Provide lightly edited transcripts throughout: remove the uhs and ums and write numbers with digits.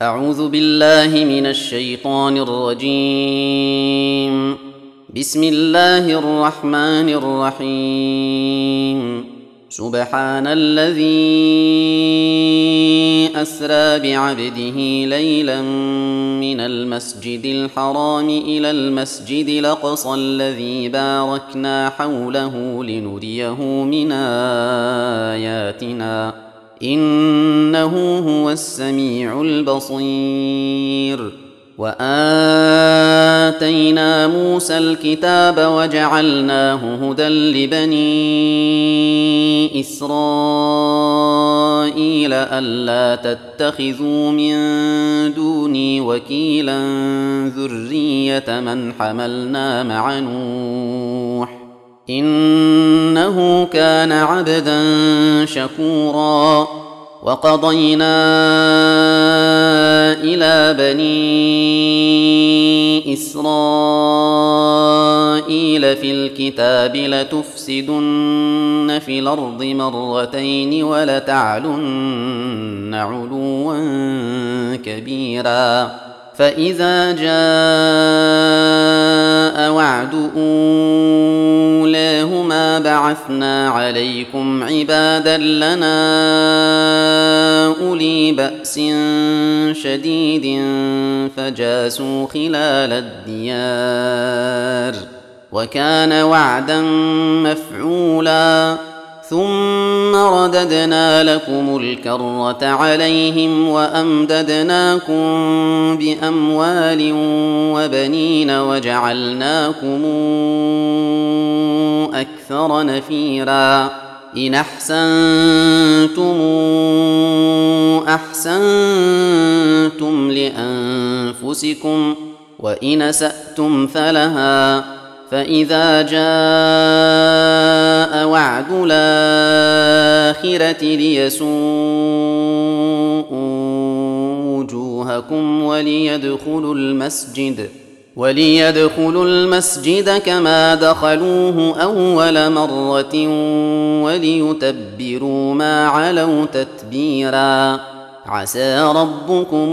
أعوذ بالله من الشيطان الرجيم. بسم الله الرحمن الرحيم. سبحان الذي أسرى بعبده ليلا من المسجد الحرام إلى المسجد الأقصى الذي باركنا حوله لنريه من آياتنا إنه هو السميع البصير. وآتينا موسى الكتاب وجعلناه هدى لبني إسرائيل ألا تتخذوا من دوني وكيلا ذرية من حملنا مع نوح إنه كان عبدا شكورا. وقضينا إلى بني إسرائيل في الكتاب لتفسدن في الأرض مرتين ولتعلن علوا كبيرا. فإذا جاء وعد أولاهما بعثنا عليكم عبادا لنا أولي بأس شديد فجاسوا خلال الديار وكان وعدا مفعولا. ثم رددنا لكم الكرة عليهم وأمددناكم بأموال وبنين وجعلناكم أكثر نفيرا. إن أحسنتم أحسنتم لأنفسكم وإن أسأتم فلها. فإذا جاء وعد الآخرة ليسوءوا وجوهكم وليدخلوا المسجد كما دخلوه أول مرة وليتبروا ما علوا تتبيرا. عسى ربكم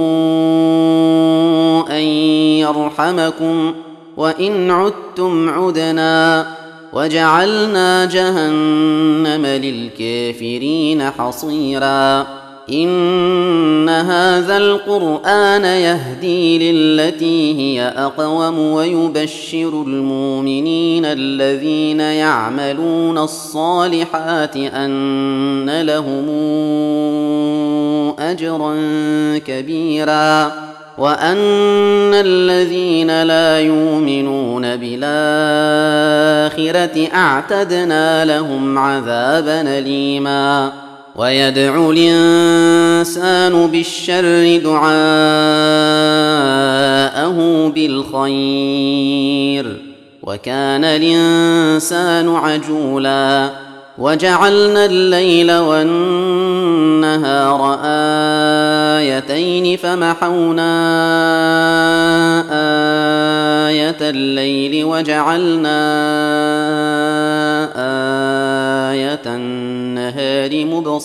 أن يرحمكم وإن عدتم عدنا وجعلنا جهنم للكافرين حصيرا. إن هذا القرآن يهدي للتي هي أقوم ويبشر المؤمنين الذين يعملون الصالحات أن لهم أجرا كبيرا وأن الذين لا يؤمنون بالآخرة أعتدنا لهم عذابا أليما. ويدعو الإنسان بالشر دعاءه بالخير وكان الإنسان عجولا. وجعلنا الليل والنهار آيتين فمحونا آية الليل وجعلنا آية النهار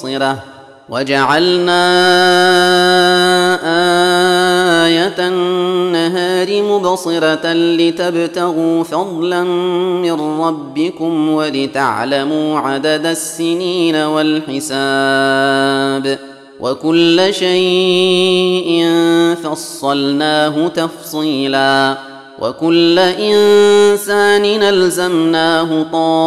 مبصرة لتبتغوا فضلا من ربكم ولتعلموا عدد السنين والحساب وكل شيء فصلناه تفصيلا. وكل إنسان ألزمناه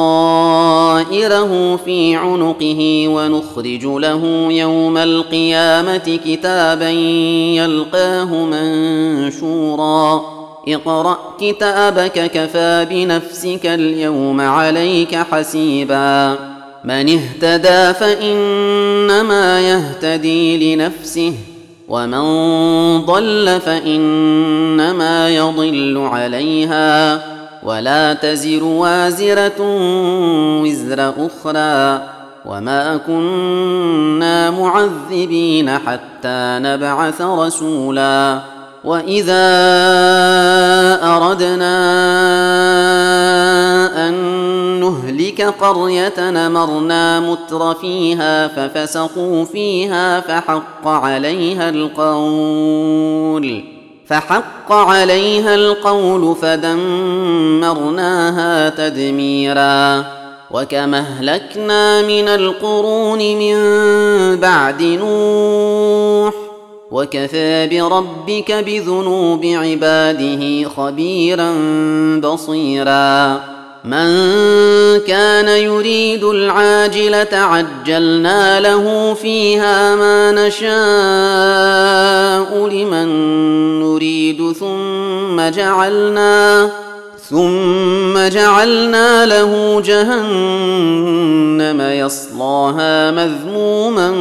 طائره في عنقه ونخرج له يوم القيامة كتابا يلقاه منشورا. اقرأ كتابك كفى بنفسك اليوم عليك حسيبا. من اهتدى فإنما يهتدي لنفسه ومن ضل فإنما يضل عليها ولا تزر وازرة وزر أخرى وما كنا معذبين حتى نبعث رسولا. وإذا أردنا أن نهلك قرية أمرنا متر فيها ففسقوا فيها فحق عليها القول فدمرناها تدميرا. وكما أهلكنا من القرون من بعد نوح وكفى بربك بذنوب عباده خبيرا بصيرا. من كان يريد العاجلة عجلنا له فيها ما نشاء لمن نريد ثم جعلنا له جهنم يصلاها مذموما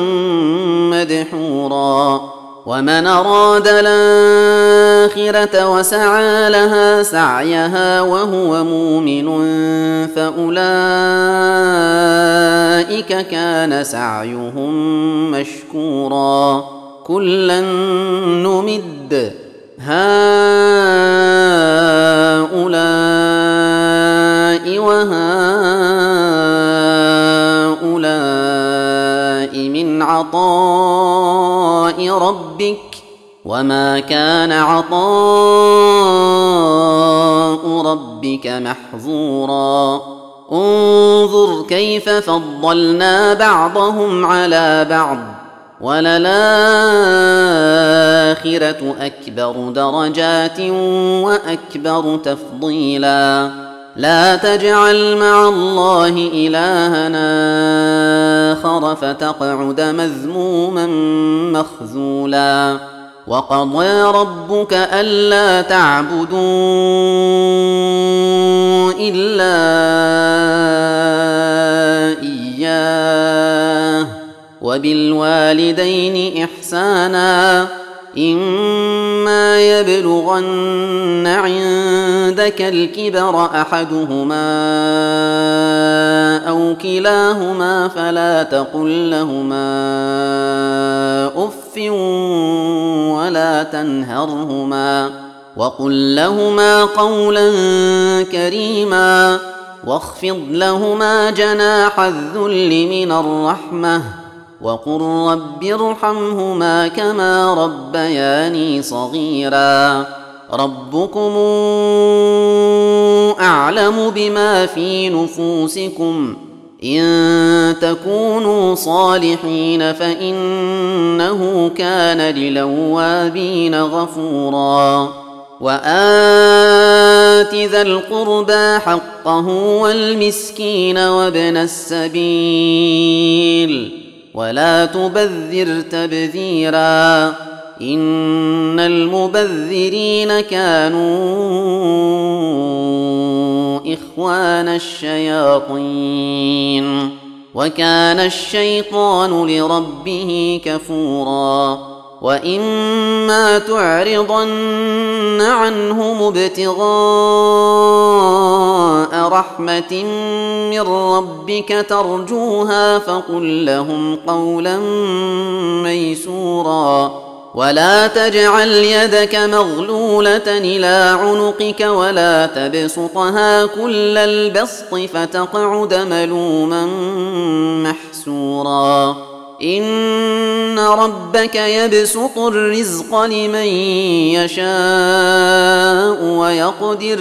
مدحورا. ومن أراد الآخرة وسعى لها سعيها وهو مؤمن فأولئك كان سعيهم مشكورا. كلا نمد هؤلاء وهؤلاء من عطاء ربك وما كان عطاء ربك محظورا. انظر كيف فضلنا بعضهم على بعض وللآخرة أكبر درجات وأكبر تفضيلا. لا تجعل مع الله إلهنا آخر فتقعد مذموما مخذولا. وقضى ربك ألا تعبدوا إلا إياه وبالوالدين إحسانا. إما يبلغن عندك الكبر أحدهما أو كلاهما فلا تقل لهما أف ولا تنهرهما وقل لهما قولا كريما واخفض لهما جناح الذل من الرحمة وقل رب ارحمهما كما ربياني صغيرا. ربكم أعلم بما في نفوسكم إن تكونوا صالحين فإنه كان للأوابين غفورا. وآت ذا القربى حقه والمسكين وابن السبيل ولا تبذر تبذيرا إن المبذرين كانوا إخوان الشياطين وكان الشيطان لربه كفورا. وإما تعرضن عنهم ابتغاء رحمة من ربك ترجوها فقل لهم قولا ميسورا. ولا تجعل يدك مغلولة إلى عنقك ولا تبسطها كل البسط فتقعد ملوما محسورا. إن ربك يبسط الرزق لمن يشاء ويقدر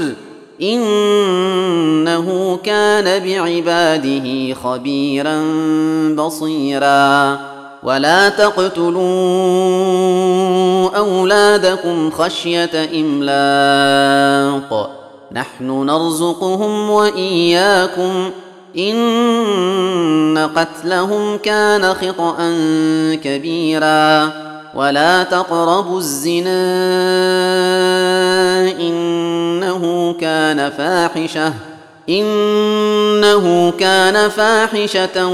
إنه كان بعباده خبيرا بصيرا. ولا تقتلوا أولادكم خشية إملاق نحن نرزقهم وإياكم إن قتلهم كان خطأ كبيرا. ولا تقربوا الزنا إنه كان فاحشة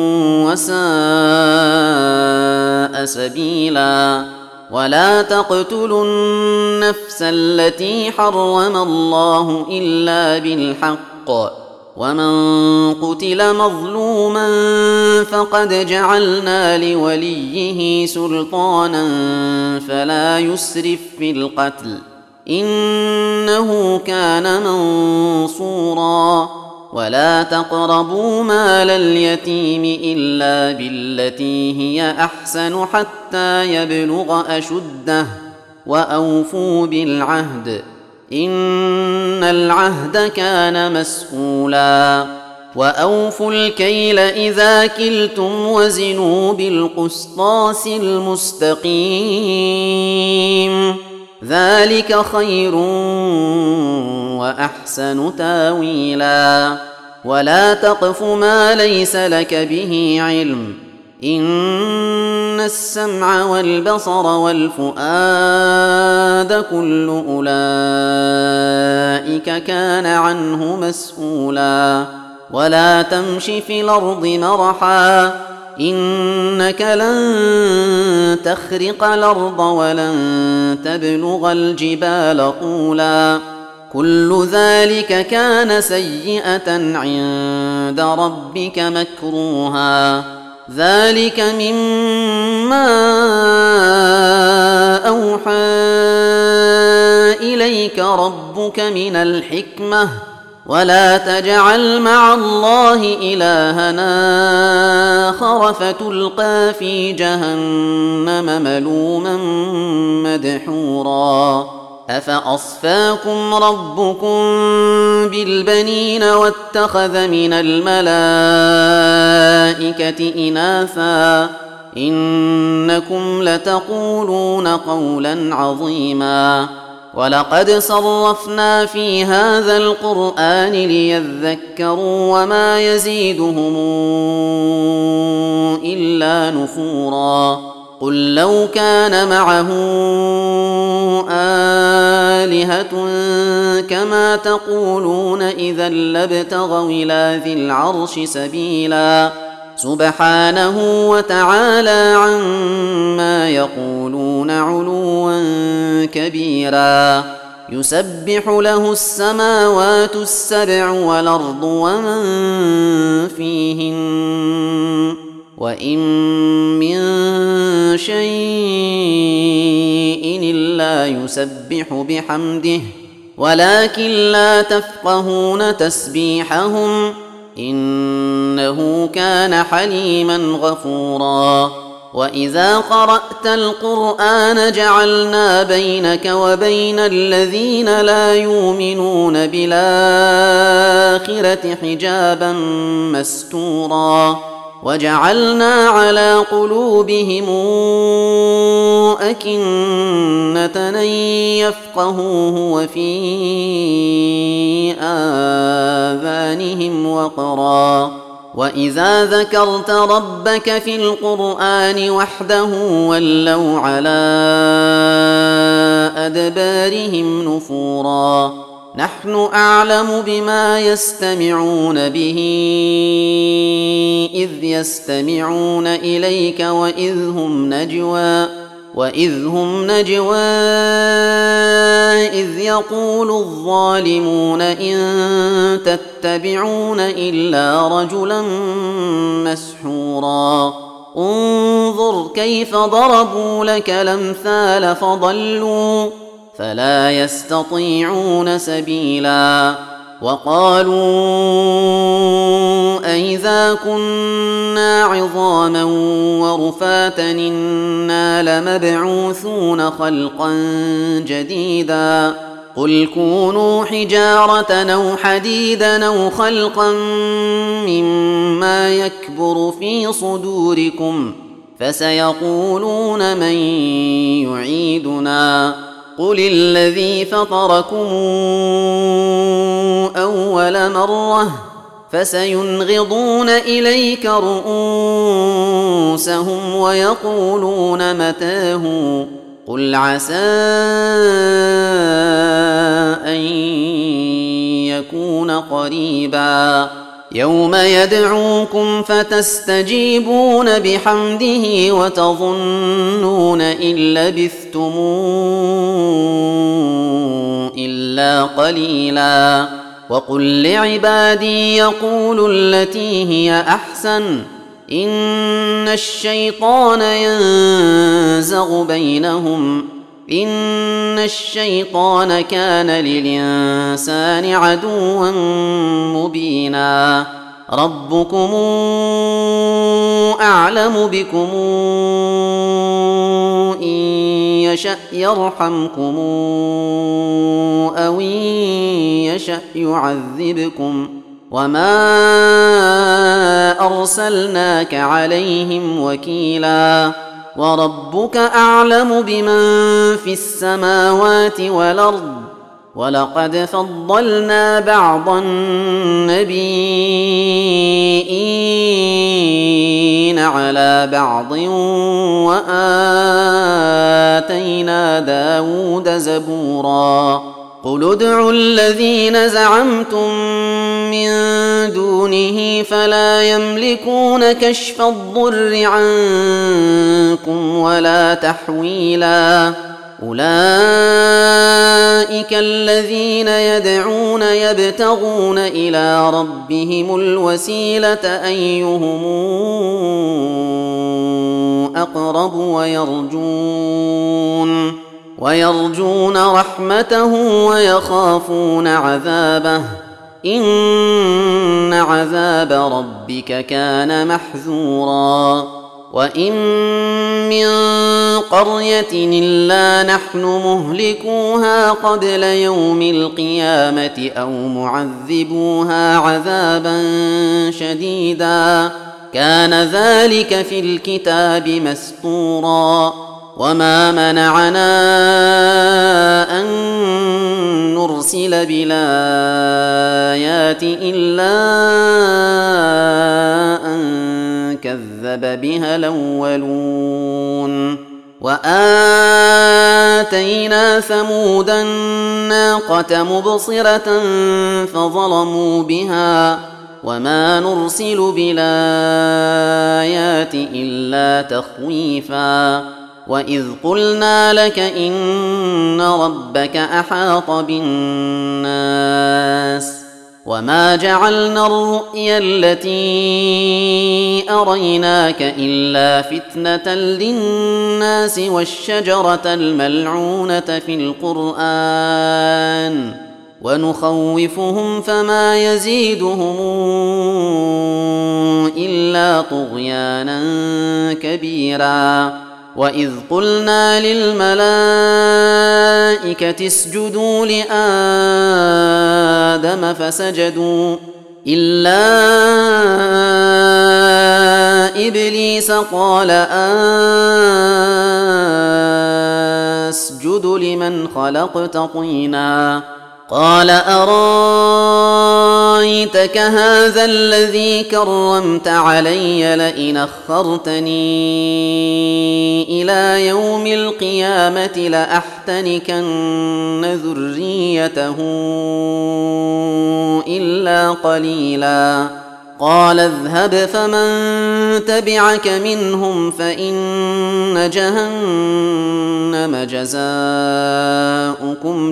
وساء سبيلا. ولا تقتلوا النفس التي حرم الله إلا بالحق ومن قتل مظلوما فقد جعلنا لوليه سلطانا فلا يسرف في القتل إنه كان منصورا. ولا تقربوا مال اليتيم إلا بالتي هي أحسن حتى يبلغ أشده وأوفوا بالعهد إن العهد كان مسؤولا وأوفوا الكيل إذا كلتم وزنوا بالقسطاس المستقيم ذلك خير وأحسن تاويلا ولا تقف ما ليس لك به علم إن السمع والبصر والفؤاد كل أولئك كان عنه مسؤولا ولا تمش في الأرض مرحا إنك لن تخرق الأرض ولن تبلغ الجبال طولا كل ذلك كان سيئة عند ربك مكروها ذلك مما أوحى إليك ربك من الحكمة ولا تجعل مع الله إلهنا آخر فتلقى في جهنم ملوما مدحورا أفأصفاكم ربكم بالبنين واتخذ من الملائكة إناثا إنكم لتقولون قولا عظيما ولقد صرفنا في هذا القرآن ليذكروا وما يزيدهم إلا نفورا قل لو كان معه آلهة كما تقولون إذا لابتغوا إلى ذي العرش سبيلا سبحانه وتعالى عما يقولون علوا كبيرا يسبح له السماوات السبع والأرض ومن فيهن وإن من شيء إلا يسبح بحمده ولكن لا تفقهون تسبيحهم إنه كان حليما غفورا وإذا قرأت القرآن جعلنا بينك وبين الذين لا يؤمنون بالآخرة حجابا مستورا وجعلنا على قلوبهم أكنة أن يفقهوه وفي آذانهم وقرا وإذا ذكرت ربك في القرآن وحده ولوا على أدبارهم نفورا نحن أعلم بما يستمعون به إذ يستمعون إليك وإذ هم نجوى إذ يقول الظالمون إن تتبعون إلا رجلا مسحورا انظر كيف ضربوا لك الأمثال فضلوا فلا يستطيعون سبيلا وقالوا أئذا كنا عظاما ورفاتا إنا لمبعوثون خلقا جديدا قل كونوا حجارة أو حديدا أو خلقا مما يكبر في صدوركم فسيقولون من يعيدنا قل الذي فطركم أول مرة فسينغضون إليك رؤوسهم ويقولون متاه قل عسى أن يكون قريبا يوم يدعوكم فتستجيبون بحمده وتظنون إن لبثتم إلا قليلا وقل لعبادي يقولوا التي هي أحسن إن الشيطان ينزغ بينهم إن الشيطان كان للإنسان عدوا مبينا ربكم أعلم بكم إن يشأ يرحمكم أو إن يشأ يعذبكم وما أرسلناك عليهم وكيلا وربك أعلم بمن في السماوات والأرض ولقد فضلنا بعض النبيين على بعض وآتينا داود زبورا قل ادعوا الذين زعمتم من دونه فلا يملكون كشف الضر عنكم ولا تحويلا أولئك الذين يدعون يبتغون إلى ربهم الوسيلة أيهم أقرب ويرجون رحمته ويخافون عذابه إن عذاب ربك كان محذورا وإن من قرية إلا نحن مهلكوها قبل يوم القيامة أو معذبوها عذابا شديدا كان ذلك في الكتاب مسطورا وما منعنا أن نرسل بالآيات إلا أن كذب بها الأولون وآتينا ثمود الناقة مبصرة فظلموا بها وما نرسل بالآيات إلا تخويفا وإذ قلنا لك إن ربك أحاط بالناس وما جعلنا الرؤيا التي أريناك إلا فتنة للناس والشجرة الملعونة في القرآن ونخوفهم فما يزيدهم إلا طغيانا كبيرا وإذ قلنا للملائكة اسجدوا لآدم فسجدوا إلا إبليس قال أسجد لمن خلقت طينا قال أرايتك هذا الذي كرمت علي لئن أخرتني إلى يوم القيامة لأحتنكن ذريته إلا قليلا قال اذهب فمن تبعك منهم فإن جهنم جزاؤكم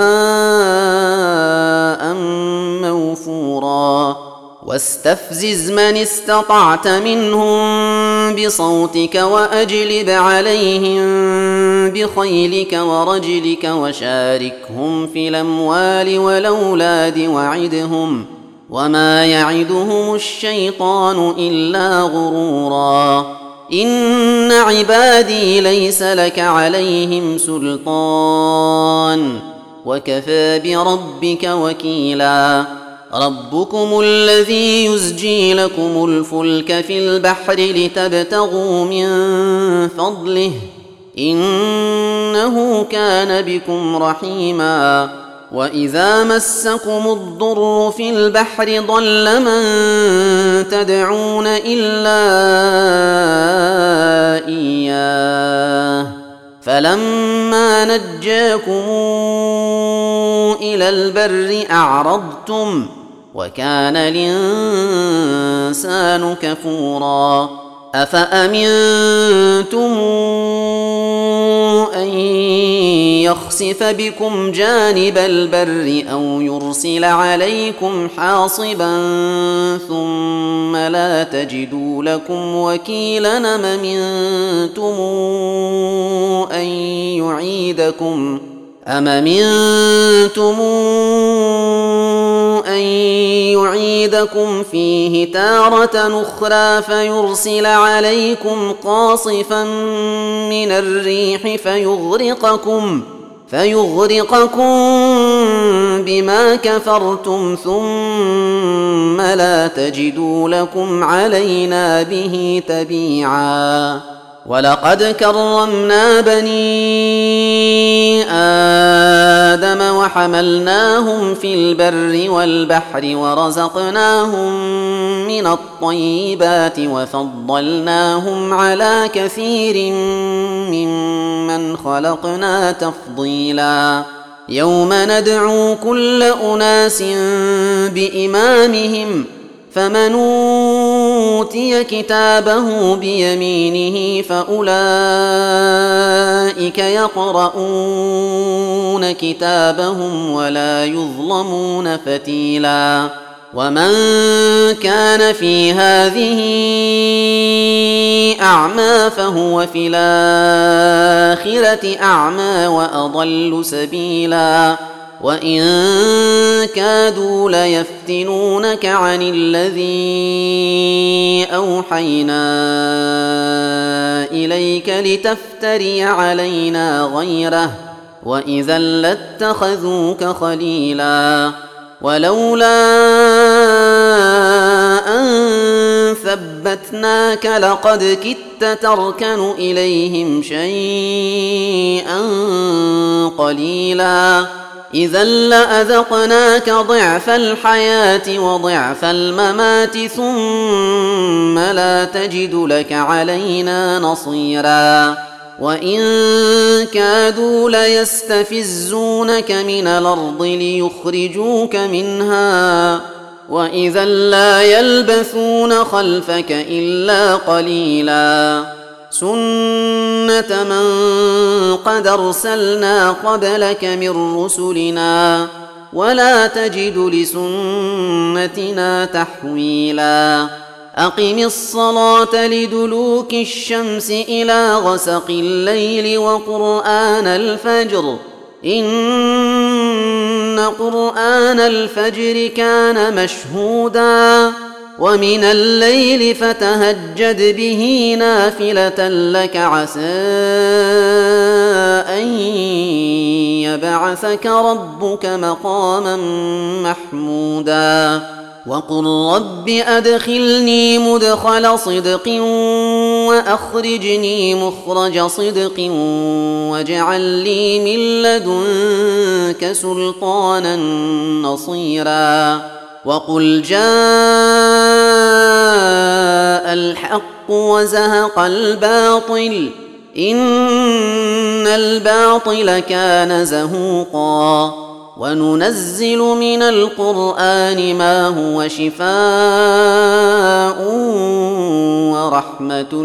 جزاء موفورا واستفزز من استطعت منهم بصوتك وأجلب عليهم بخيلك ورجلك وشاركهم في الأموال والأولاد وعدهم وما يعدهم الشيطان إلا غرورا إن عبادي ليس لك عليهم سلطان وكفى بربك وكيلا ربكم الذي يزجي لكم الفلك في البحر لتبتغوا من فضله إنه كان بكم رحيما وإذا مسكم الضر في البحر ضل من تدعون إلا إياه فلما نجاكم إلى البر أعرضتم وكان الإنسان كفورا أفأمنتم أن يخسف بكم جانب البر أو يرسل عليكم حاصبا ثم لا تجدوا لكم وكيلا أم أمنتم أن يعيدكم فيه تارة أخرى فيرسل عليكم قاصفا من الريح فيغرقكم بما كفرتم ثم لا تجدوا لكم علينا به تبيعا ولقد كرمنا بني آدم وحملناهم في البر والبحر ورزقناهم من الطيبات وفضلناهم على كثير ممن خلقنا تفضيلا يوم ندعو كل أناس بإمامهم فمن أوتي كتابه بيمينه فأولئك يقرؤون كتابهم ولا يظلمون فتيلا ومن كان في هذه أعمى فهو في الآخرة أعمى وأضل سبيلا وإن كادوا ليفتنونك عن الذي أوحينا إليك لتفتري علينا غيره وإذا لاتخذوك خليلا ولولا أن ثبتناك لقد كدت تركن إليهم شيئا قليلا إذا لأذقناك ضعف الحياة وضعف الممات ثم لا تجد لك علينا نصيرا وإن كادوا ليستفزونك من الأرض ليخرجوك منها وإذا لا يلبثون خلفك إلا قليلا سنة من قد أرسلنا قبلك من رسلنا ولا تجد لسنتنا تحويلا أقم الصلاة لدلوك الشمس إلى غسق الليل وقرآن الفجر إن قرآن الفجر كان مشهودا ومن الليل فتهجد به نافلة لك عسى أن يبعثك ربك مقاما محمودا وقل رب أدخلني مدخل صدق وأخرجني مخرج صدق واجعل لي من لدنك سلطانا نصيرا وقل جاء الحق وزهق الباطل إن الباطل كان زهوقا وننزل من القرآن ما هو شفاء ورحمة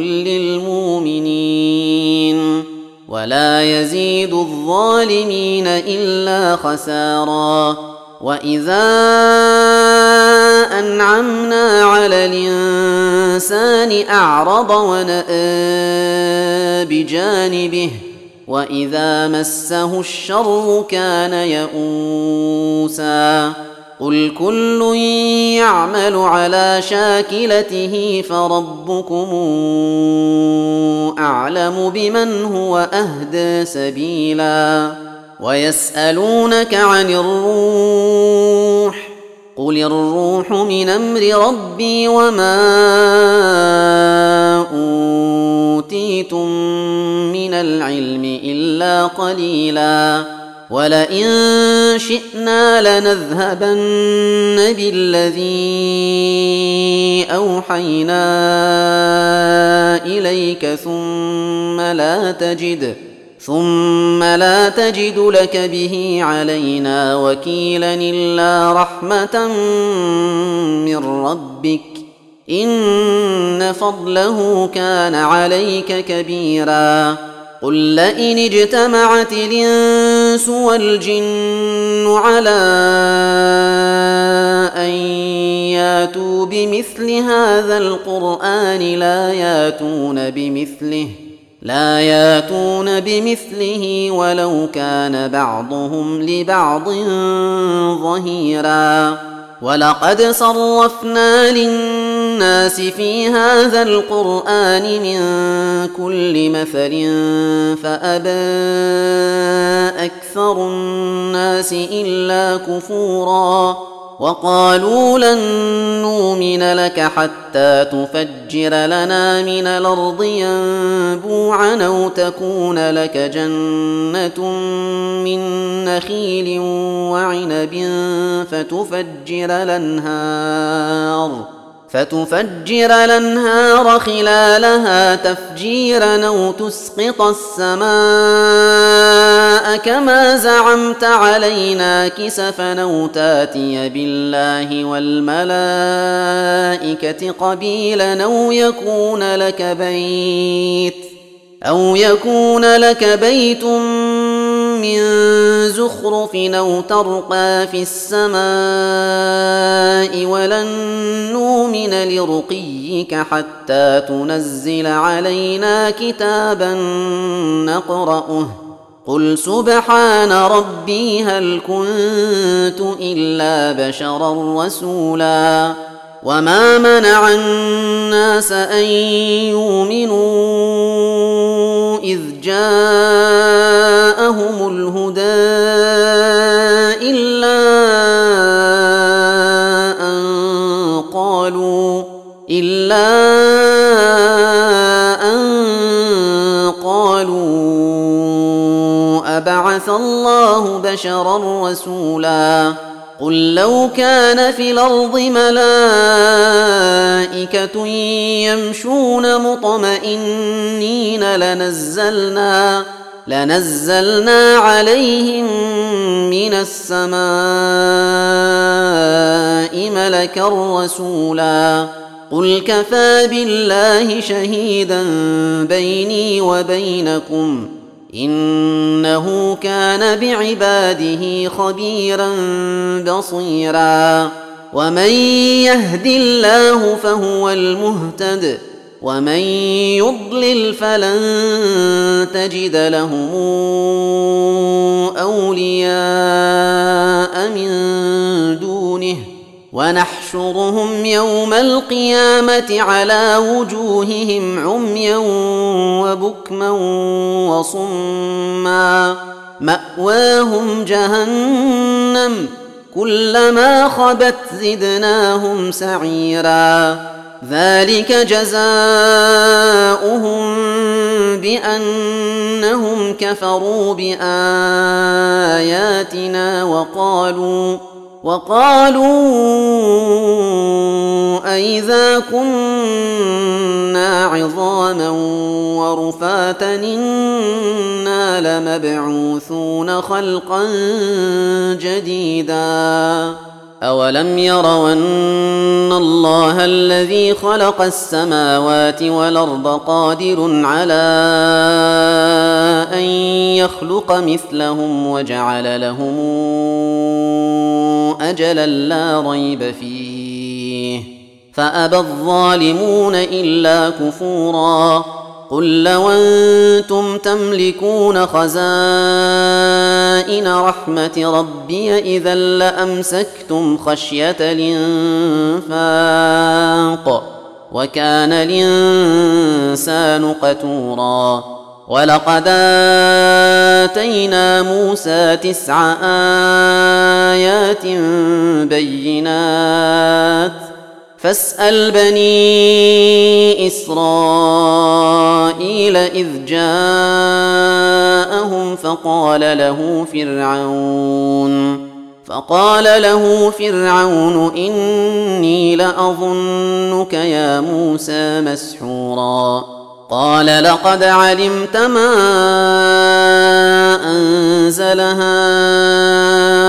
للمؤمنين ولا يزيد الظالمين إلا خسارا وإذا أنعمنا على الإنسان أعرض ونأى بجانبه وإذا مسه الشر كان يئوسا قل كل يعمل على شاكلته فربكم أعلم بمن هو أهدى سبيلا ويسألونك عن الروح قل الروح من أمر ربي وما أوتيتم من العلم إلا قليلا ولئن شئنا لنذهبن بالذي أوحينا إليك ثم لا تجد لك به علينا وكيلا إلا رحمة من ربك إن فضله كان عليك كبيرا قل لئن اجتمعت الإنس والجن على أن ياتوا بمثل هذا القرآن لا ياتون بمثله ولو كان بعضهم لبعض ظهيرا ولقد صرفنا للناس في هذا القرآن من كل مثل فأبى أكثر الناس إلا كفورا وقالوا لن نؤمن لك حتى تفجر لنا من الأرض ينبوعا أو تكون لك جنة من نخيل وعنب فتفجر الأنهار خلالها تفجيرا أو تسقط السماء كما زعمت علينا كسفا أو تاتي بالله والملائكة قبيلا أو يكون لك بيت من زخرف أو ترقى في السماء ولن نؤمن لرقيك حتى تنزل علينا كتابا نقرأه قل سبحان ربي هل كنت إلا بشرا رسولا وما منع الناس أن يؤمنوا إذ جاءهم الهدى إلا أن قالوا أبعث الله بشرا رسولا قل لو كان في الأرض ملائكة يمشون مطمئنين لنزلنا عليهم من السماء ملكا رسولا قل كفى بالله شهيدا بيني وبينكم إنه كان بعباده خبيرا بصيرا ومن يهد الله فهو المهتد ومن يضلل فلن تجد لهم أولياء من دونه ونحشرهم يوم القيامة على وجوههم عميا وبكما وصما مأواهم جهنم كلما خبت زدناهم سعيرا ذلك جزاؤهم بأنهم كفروا بآياتنا وقالوا أئذا كنا عظاما ورفاتا إنا لمبعوثون خلقا جديدا أولم يروا أن الله الذي خلق السماوات والأرض قادر على أن يخلق مثلهم وجعل لهم أجلا لا ريب فيه فأبى الظالمون إلا كفورا قل لو أنتم تملكون خزائن رحمة ربي إذا لأمسكتم خشية الإنفاق وكان الإنسان قتورا ولقد آتينا موسى 9 آيات بينات فاسأل بني إسرائيل إذ جاءهم فقال له فرعون إني لأظنك يا موسى مسحورا قال لقد علمت ما أنزل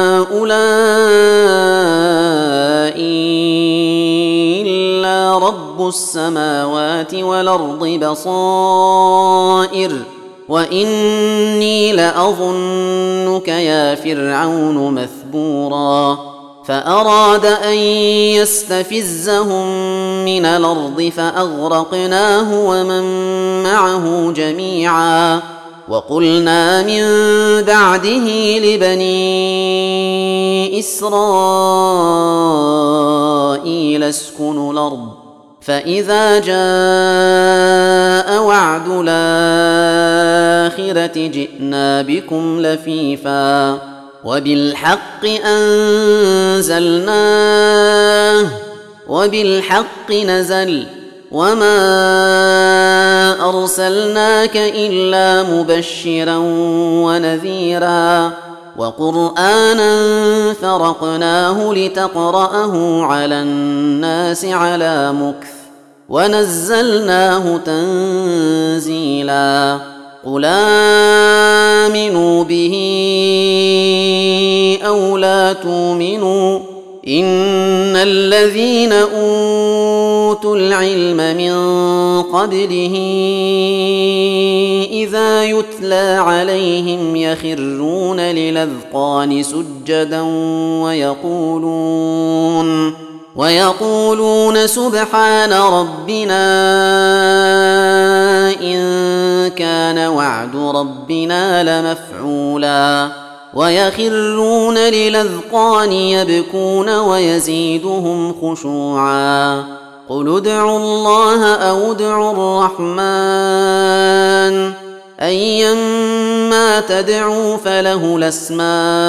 هؤلاء إلا رب رب السماوات والأرض بصائر وإني لأظنك يا فرعون مثبورا فأراد أن يستفزهم من الأرض فأغرقناه ومن معه جميعا وقلنا من بعده لبني إسرائيل اسكنوا الأرض فإذا جاء وعد الآخرة جئنا بكم لفيفا وبالحق أنزلناه وبالحق نزل وما أرسلناك إلا مبشرا ونذيرا وقرآنا فرقناه لتقرأه على الناس على مكث ونزلناه تنزيلا قل آمنوا به أو لا تؤمنوا إن الذين أوتوا العلم من قبله إذا يتلى عليهم يخرون للأذقان سجدا ويقولون سبحان ربنا إن كان وعد ربنا لمفعولا ويخرون للأذقان يبكون ويزيدهم خشوعا قل ادعوا الله أو ادعوا الرحمن أيما تدعوا فله الأسماء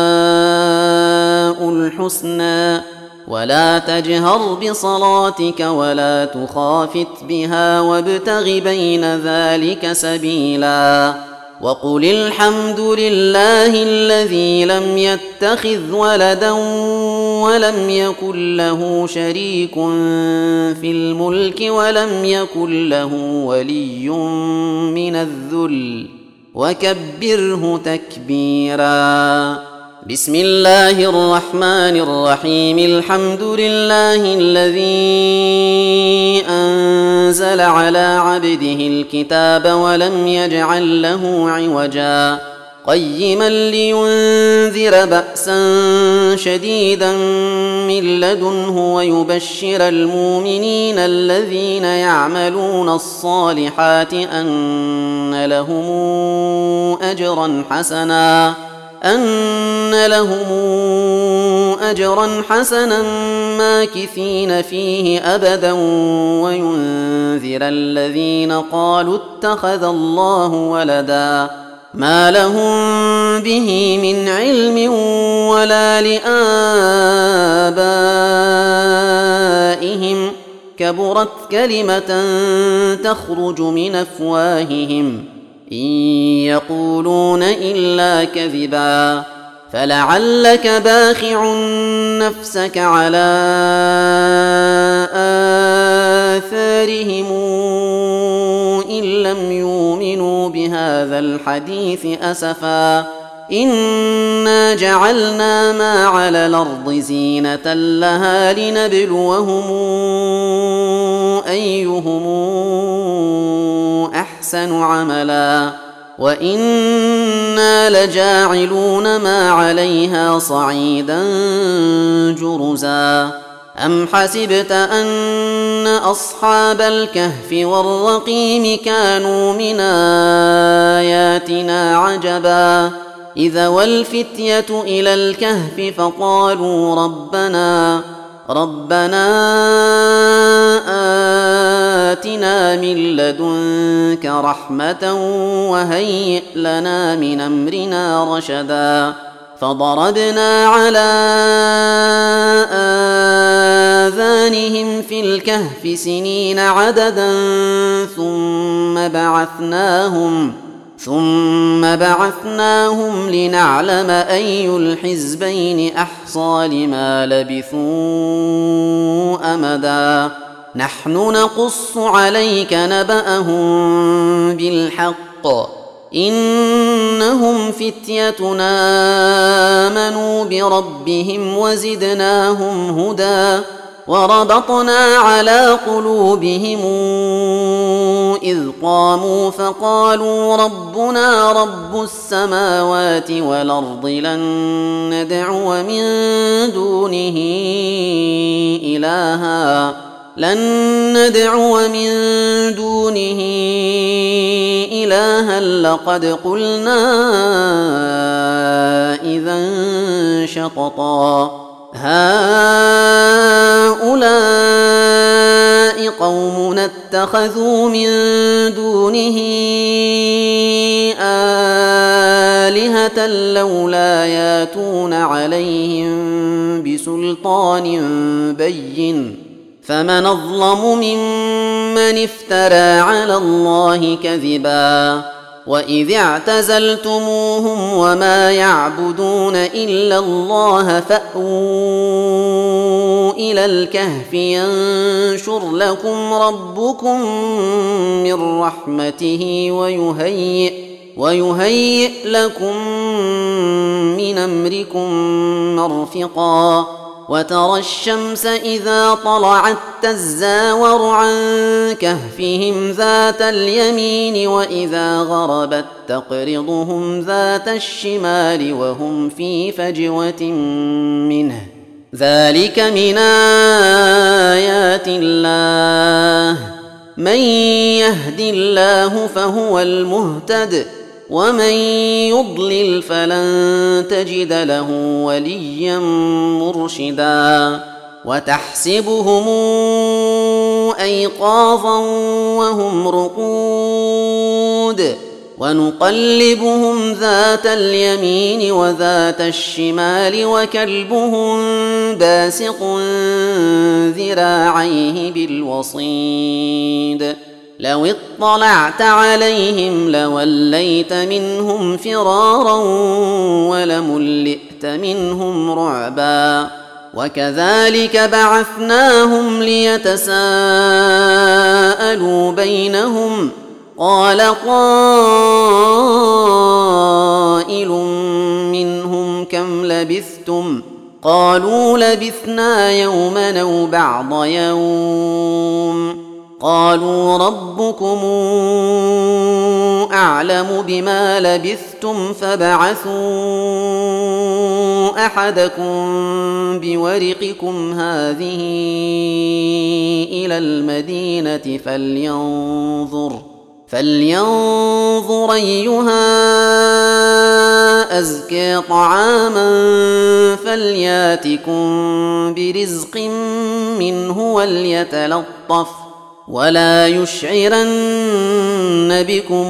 الحسنى ولا تجهر بصلاتك ولا تخافت بها وابتغ بين ذلك سبيلا وقل الحمد لله الذي لم يتخذ ولدا ولم يكن له شريك في الملك ولم يكن له ولي من الذل وكبره تكبيرا بسم الله الرحمن الرحيم الحمد لله الذي أنزل على عبده الكتاب ولم يجعل له عوجا قيما لينذر بأسا شديدا من لدنه ويبشر المؤمنين الذين يعملون الصالحات أن لهم أجرا حسنا ماكثين فيه أبدا وينذر الذين قالوا اتخذ الله ولدا ما لهم به من علم ولا لآبائهم كبرت كلمة تخرج من أفواههم إن يقولون إلا كذبا فلعلك باخع نفسك على آثارهم إن لم يؤمنوا بهذا الحديث أسفا إنا جعلنا ما على الأرض زينة لها لنبلوهم أيهم أحسن عملا وإنا لجاعلون ما عليها صعيدا جرزا أم حسبت أن أصحاب الكهف والرقيم كانوا من آياتنا عجبا إذا والفتية إلى الكهف فقالوا ربنا آتنا من لدنك رحمة وهيئ لنا من أمرنا رشدا فضربنا على آذانهم في الكهف سنين عددا ثم بعثناهم لنعلم أي الحزبين أحصى لما لبثوا أمدا نحن نقص عليك نبأهم بالحق إنهم فتيتنا آمنوا بربهم وزدناهم هدى وربطنا على قلوبهم إذ قاموا فقالوا ربنا رب السماوات والأرض لن ندعو من دونه إلها لقد قلنا إذا شططا هؤلاء قوم اتخذوا من دونه آلهة لولا ياتون عليهم بسلطان بين فمن أظلم ممن افترى على الله كذبا وإذ اعتزلتموهم وما يعبدون إلا الله فأووا إلى الكهف ينشر لكم ربكم من رحمته ويهيئ لكم من أمركم مرفقا وترى الشمس إذا طلعت تزاور عن كهفهم ذات اليمين وإذا غربت تقرضهم ذات الشمال وهم في فجوة منه ذلك من آيات الله من يهد الله فهو المهتد ومن يضلل فلن تجد له وليا مرشدا وتحسبهم أيقاظا وهم رقود ونقلبهم ذات اليمين وذات الشمال وكلبهم باسط ذراعيه بالوصيد لو اطلعت عليهم لوليت منهم فرارا ولملئت منهم رعبا وكذلك بعثناهم ليتساءلوا بينهم قال قائل منهم كم لبثتم قالوا لبثنا يوما أو بعض يوم قالوا ربكم أعلم بما لبثتم فابعثوا أحدكم بورقكم هذه إلى المدينة فلينظر أيها أزكى طعاما فلياتكم برزق منه وليتلطف ولا يشعرن بكم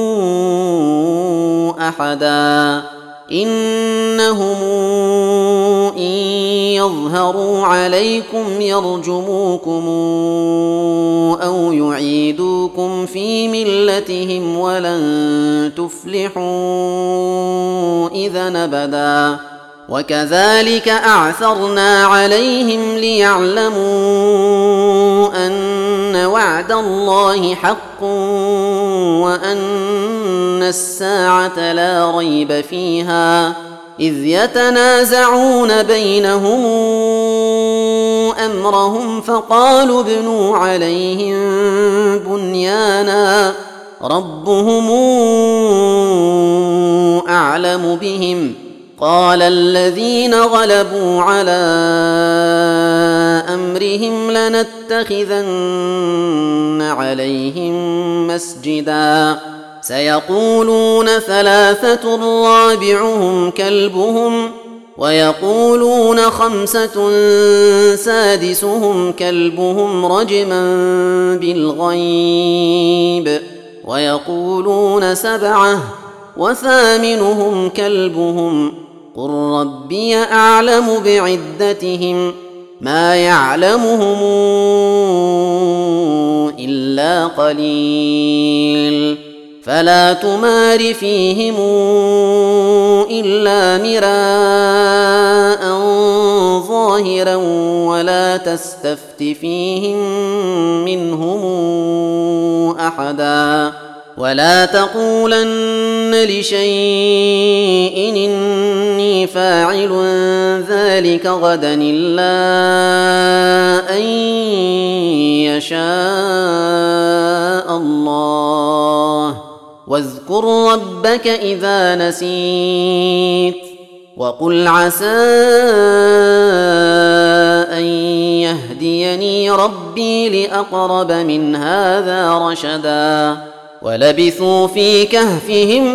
أحدا إنهم إن يظهروا عليكم يرجموكم أو يعيدوكم في ملتهم ولن تفلحوا إذا أبدا وكذلك أعثرنا عليهم ليعلموا أن وعد الله حق وأن الساعة لا ريب فيها إذ يتنازعون بينهم أمرهم فقالوا ابنوا عليهم بنيانا ربهم أعلم بهم قال الذين غلبوا على أمرهم لنتخذن عليهم مسجدا سيقولون ثلاثة رابعهم كلبهم ويقولون خمسة سادسهم كلبهم رجما بالغيب ويقولون سبعة وثامنهم كلبهم قل ربي أعلم بعدتهم ما يعلمهم إلا قليل فلا تمار فيهم إلا مراء ظاهرا ولا تستفت فيهم منهم أحدا ولا تقولن لشيء إني فاعل ذلك غدا إلا أن يشاء الله واذكر ربك إذا نسيت وقل عسى أن يهديني ربي لأقرب من هذا رشدا ولبثوا في كهفهم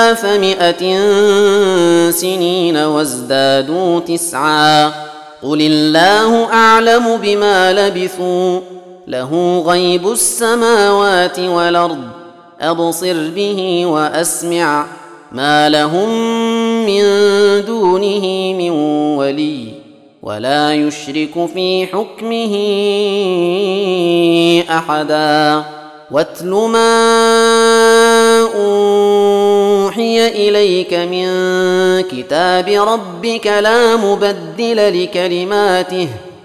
300 سنين وازدادوا 9 قل الله أعلم بما لبثوا له غيب السماوات والأرض أبصر به وأسمع ما لهم من دونه من ولي ولا يشرك في حكمه أحدا واتل ما أوحي إليك من كتاب ربك لا مبدل لكلماته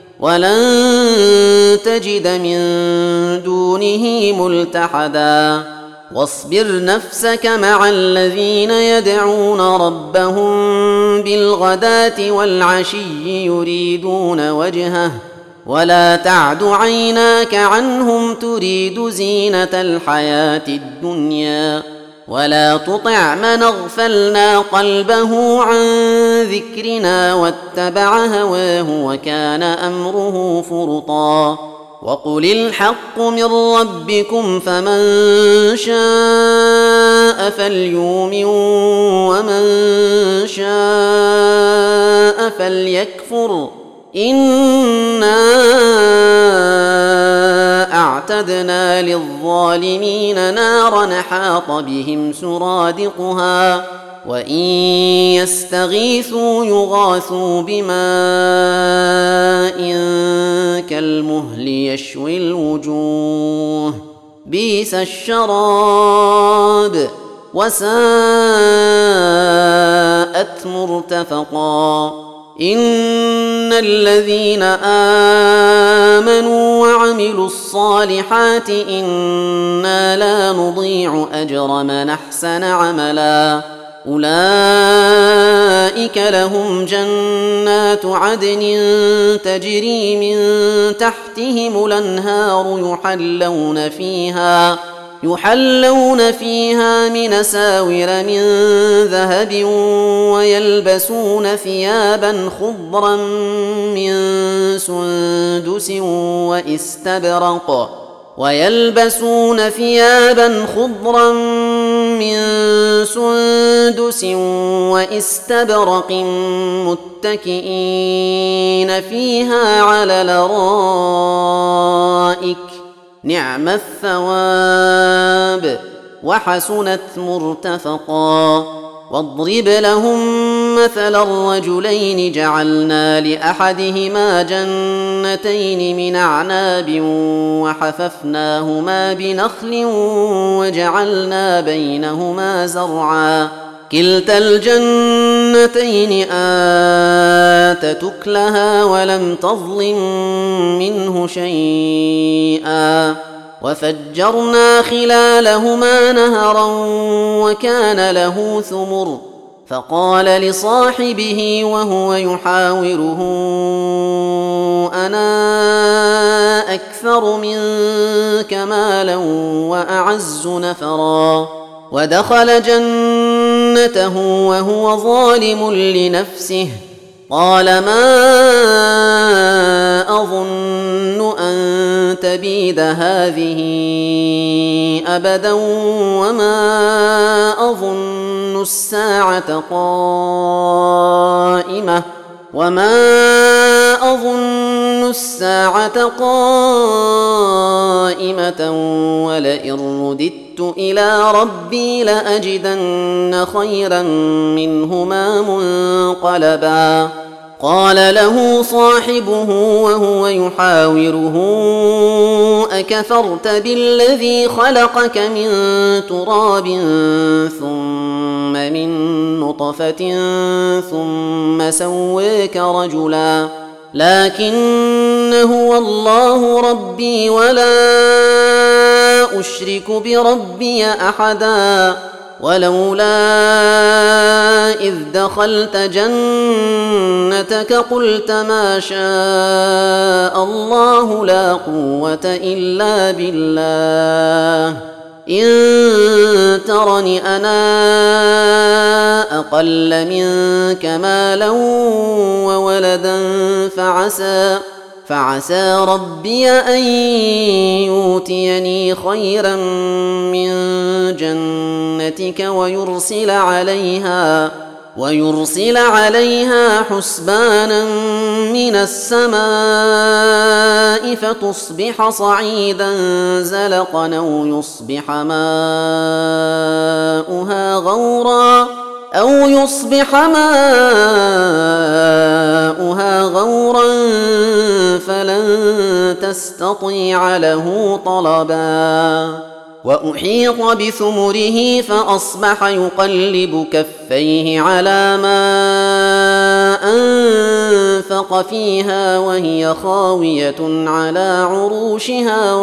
ولن تجد من دونه ملتحدا واصبر نفسك مع الذين يدعون ربهم بالغداة والعشي يريدون وجهه ولا تعد عيناك عنهم تريد زينة الحياة الدنيا ولا تطع من اغفلنا قلبه عن ذكرنا واتبع هواه وكان أمره فرطا وقل الحق من ربكم فمن شاء فليؤمن ومن شاء فليكفر إنا أعتدنا للظالمين نارا حاط بهم سرادقها وإن يستغيثوا يغاثوا بماء كالمهل يشوي الوجوه بئس الشراب وساءت مرتفقا إن الذين آمنوا وعملوا الصالحات إنا لا نضيع أجر من أحسن عملا أولئك لهم جنات عدن تجري من تحتهم الأنهار يحلون فيها من ساور من ذهب ويلبسون ثيابا خضرا من سندس واستبرق متكئين فيها على الأرائك نعم الثواب وحسنت مرتفقا واضرب لهم مثل الرجلين جعلنا لأحدهما جنتين من أعناب وحففناهما بنخل وجعلنا بينهما زرعا كلتا الجنتين آتت أكلها ولم تظلم منه شيئا وفجرنا خلالهما نهرا وكان له ثمر فقال لصاحبه وهو يحاوره أنا أكثر منك مالا وأعز نفرا ودخل جنته وهو ظالم لنفسه قال ما أظن أن تبيد هذه أبدا وما أظن الساعة قائمة ولئن رددت إلى ربي لأجدن خيرا منهما منقلبا قال له صاحبه وهو يحاوره أكفرت بالذي خلقك من تراب ثم من نطفة ثم سويك رجلا لكن هو الله ربي ولا أشرك بربي أحدا ولولا إذ دخلت جنتك قلت ما شاء الله لا قوة إلا بالله إن ترني أنا أقل منك مالا وولدا فعسى ربي أن يؤتيني خيرا من جنتك ويرسل عليها حسبانا من السماء فتصبح صعيدا زلقا أو يصبح ماؤها غورا فلن تستطيع له طلبا وأحيط بثمره فأصبح يقلب كفيه على ما أنفق فيها وهي خاوية على عروشها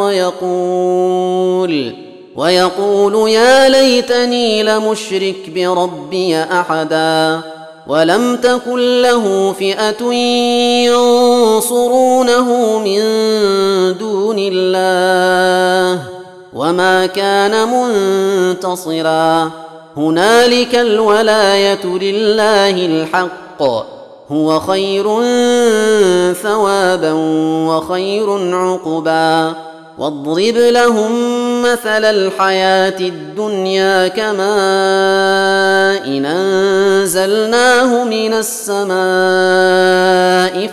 ويقول يا ليتني لمشرك بربي أحدا ولم تكن له فئة ينصرونه من دون الله وما كان منتصرا هنالك الولاية لله الحق هو خير ثوابا وخير عقبا واضرب لهم مثل الحياة الدنيا كماء إن أنزلناه من السماء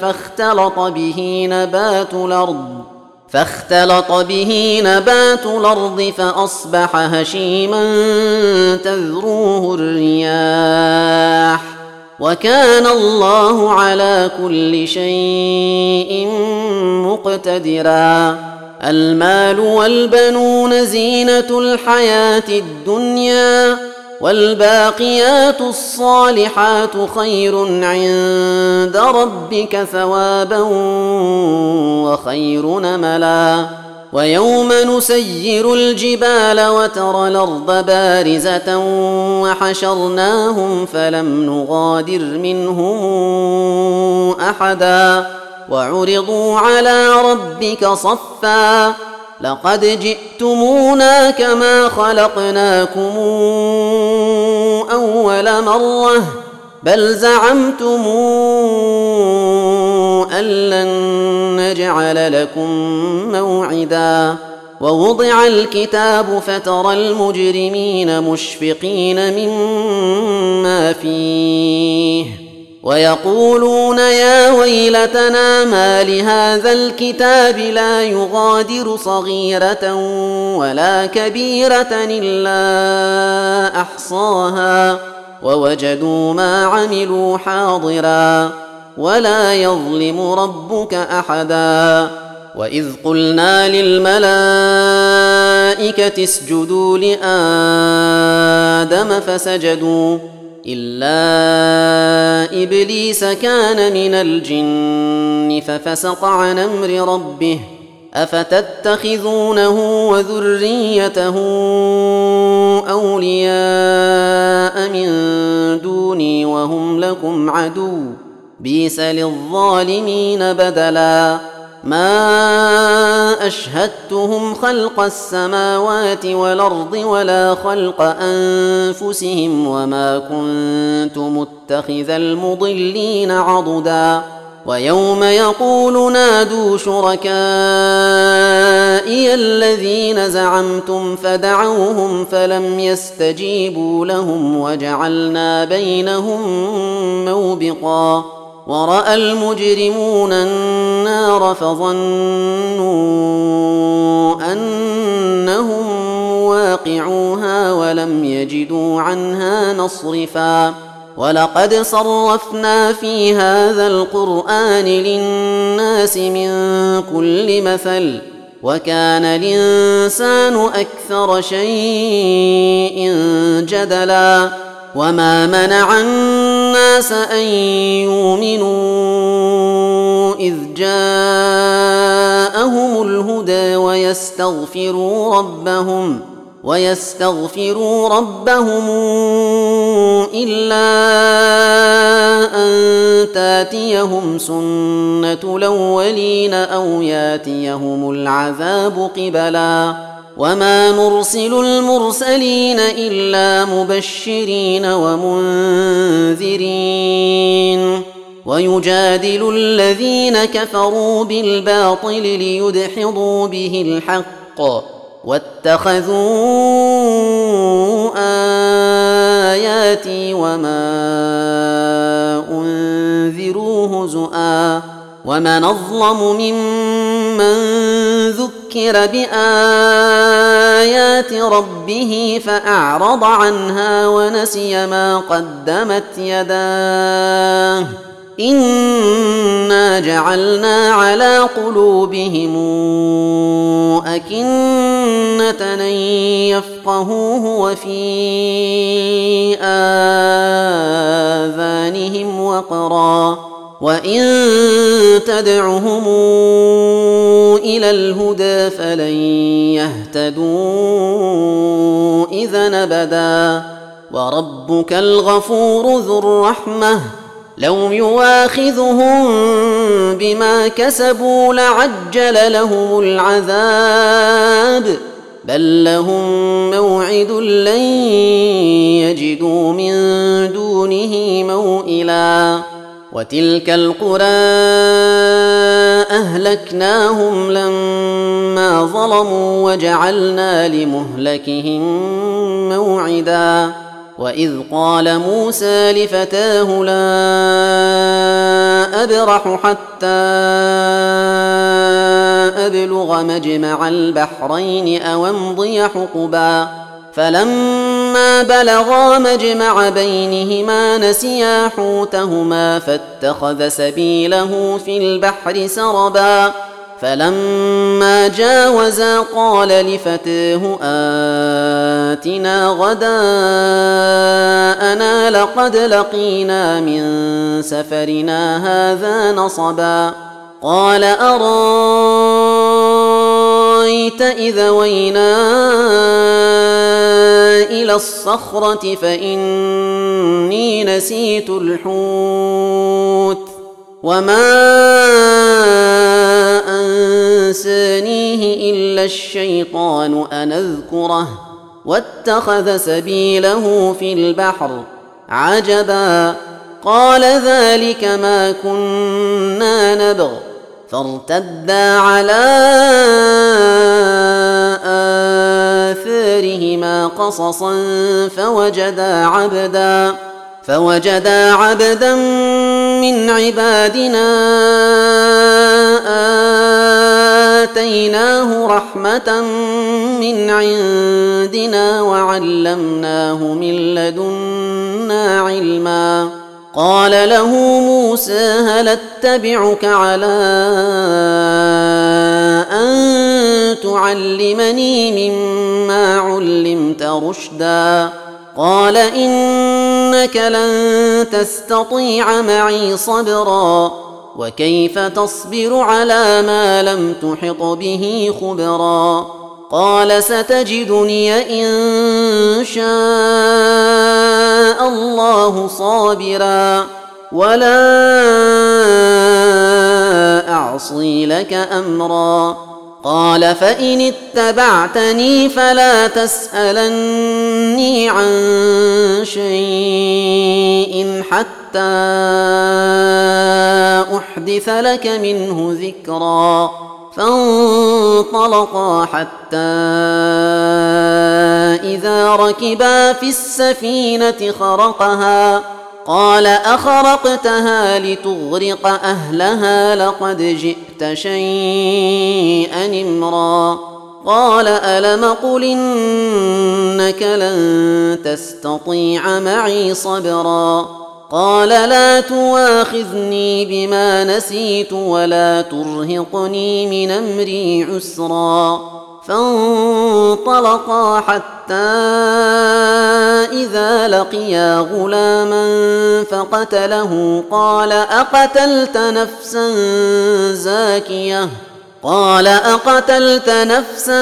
فاختلط به نبات الأرض فأصبح هشيما تذروه الرياح وكان الله على كل شيء مقتدرا المال والبنون زينة الحياة الدنيا والباقيات الصالحات خير عند ربك ثوابا وخير نملا ويوم نسير الجبال وترى الأرض بارزة وحشرناهم فلم نغادر منهم أحدا وعرضوا على ربك صفا لقد جئتمونا كما خلقناكم أول مرة بل زعمتم أن لن نجعل لكم موعدا ووضع الكتاب فترى المجرمين مشفقين مما فيه ويقولون يا ويلتنا ما لهذا الكتاب لا يغادر صغيرة ولا كبيرة إلا أحصاها ووجدوا ما عملوا حاضرا ولا يظلم ربك أحدا وإذ قلنا للملائكة اسجدوا لآدم فسجدوا إلا إبليس كان من الجن ففسق عن أمر ربه أفتتخذونه وذريته أولياء من دوني وهم لكم عدو بئس للظالمين بدلا ما أشهدتهم خلق السماوات والأرض ولا خلق أنفسهم وما كنت متخذ المضلين عضدا ويوم يقول نادوا شركائي الذين زعمتم فدعوهم فلم يستجيبوا لهم وجعلنا بينهم موبقا ورأى المجرمون النار فظنوا أنهم واقعوها ولم يجدوا عنها مصرفا ولقد صرفنا في هذا القرآن للناس من كل مثل وكان الإنسان أكثر شيء جدلا وما منع الناس أن يؤمنوا إذ ويستغفروا ربهم إلا أن تاتيهم سنة الأولين أو ياتيهم العذاب قبلا وما نرسل المرسلين إلا مبشرين ومنذرين ويجادل الذين كفروا بالباطل ليدحضوا به الحق واتخذوا آياتي وما أنذروا هزؤا ومن أظلم ممن ذكر بآيات ربه فأعرض عنها ونسي ما قدمت يداه إنا جعلنا على قلوبهم أكنة أن يفقهوه وفي آذانهم وقرا وإن تدعهم إلى الهدى فلن يهتدوا إذا أبدا وربك الغفور ذو الرحمة لو يواخذهم بما كسبوا لعجل لهم العذاب بل لهم موعد لن يجدوا من دونه موئلا وتلك القرى أهلكناهم لما ظلموا وجعلنا لمهلكهم موعدا وإذ قال موسى لفتاه لا أبرح حتى أبلغ مجمع البحرين أو أمضي حقبا فلما بلغا مجمع بينهما نسيا حوتهما فاتخذ سبيله في البحر سربا فلما جاوزا قال لفتاه آتنا غداءنا لقد لقينا من سفرنا هذا نصبا قال أرأيت إذا وينا إلى الصخرة فإني نسيت الحوت وما أنسانيه إلا الشيطان أن أذكره واتخذ سبيله في البحر عجبا قال ذلك ما كنا نبغ فارتدا على آثارهما قصصا فوجدا عبدا من عبادنا آتيناه رحمة من عندنا وعلمناه من لدنا علما قال له موسى هل اتبعك على أن تعلمني مما علمت رشدا قال إنك لن تستطيع معي صبرا وكيف تصبر على ما لم تحط به خبرا قال ستجدني إن شاء الله صابرا ولا أعصي لك أمرا قال فإن اتبعتني فلا تسألني عن شيء حتى أحدث لك منه ذكرا فانطلقا حتى إذا ركبا في السفينة خرقها قال أخرقتها لتغرق أهلها لقد جئت شيئا إمرا قال ألم قل إنك لن تستطيع معي صبرا قال لا تواخذني بما نسيت ولا ترهقني من أمري عسرا فانطلقا حتى إذا لقيا غلاما فقتله قال أقتلت نفسا زاكية قال أقتلت نفسا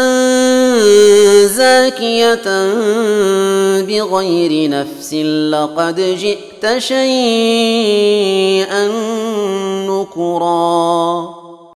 زاكية بغير نفس لقد جئت شيئا نكرا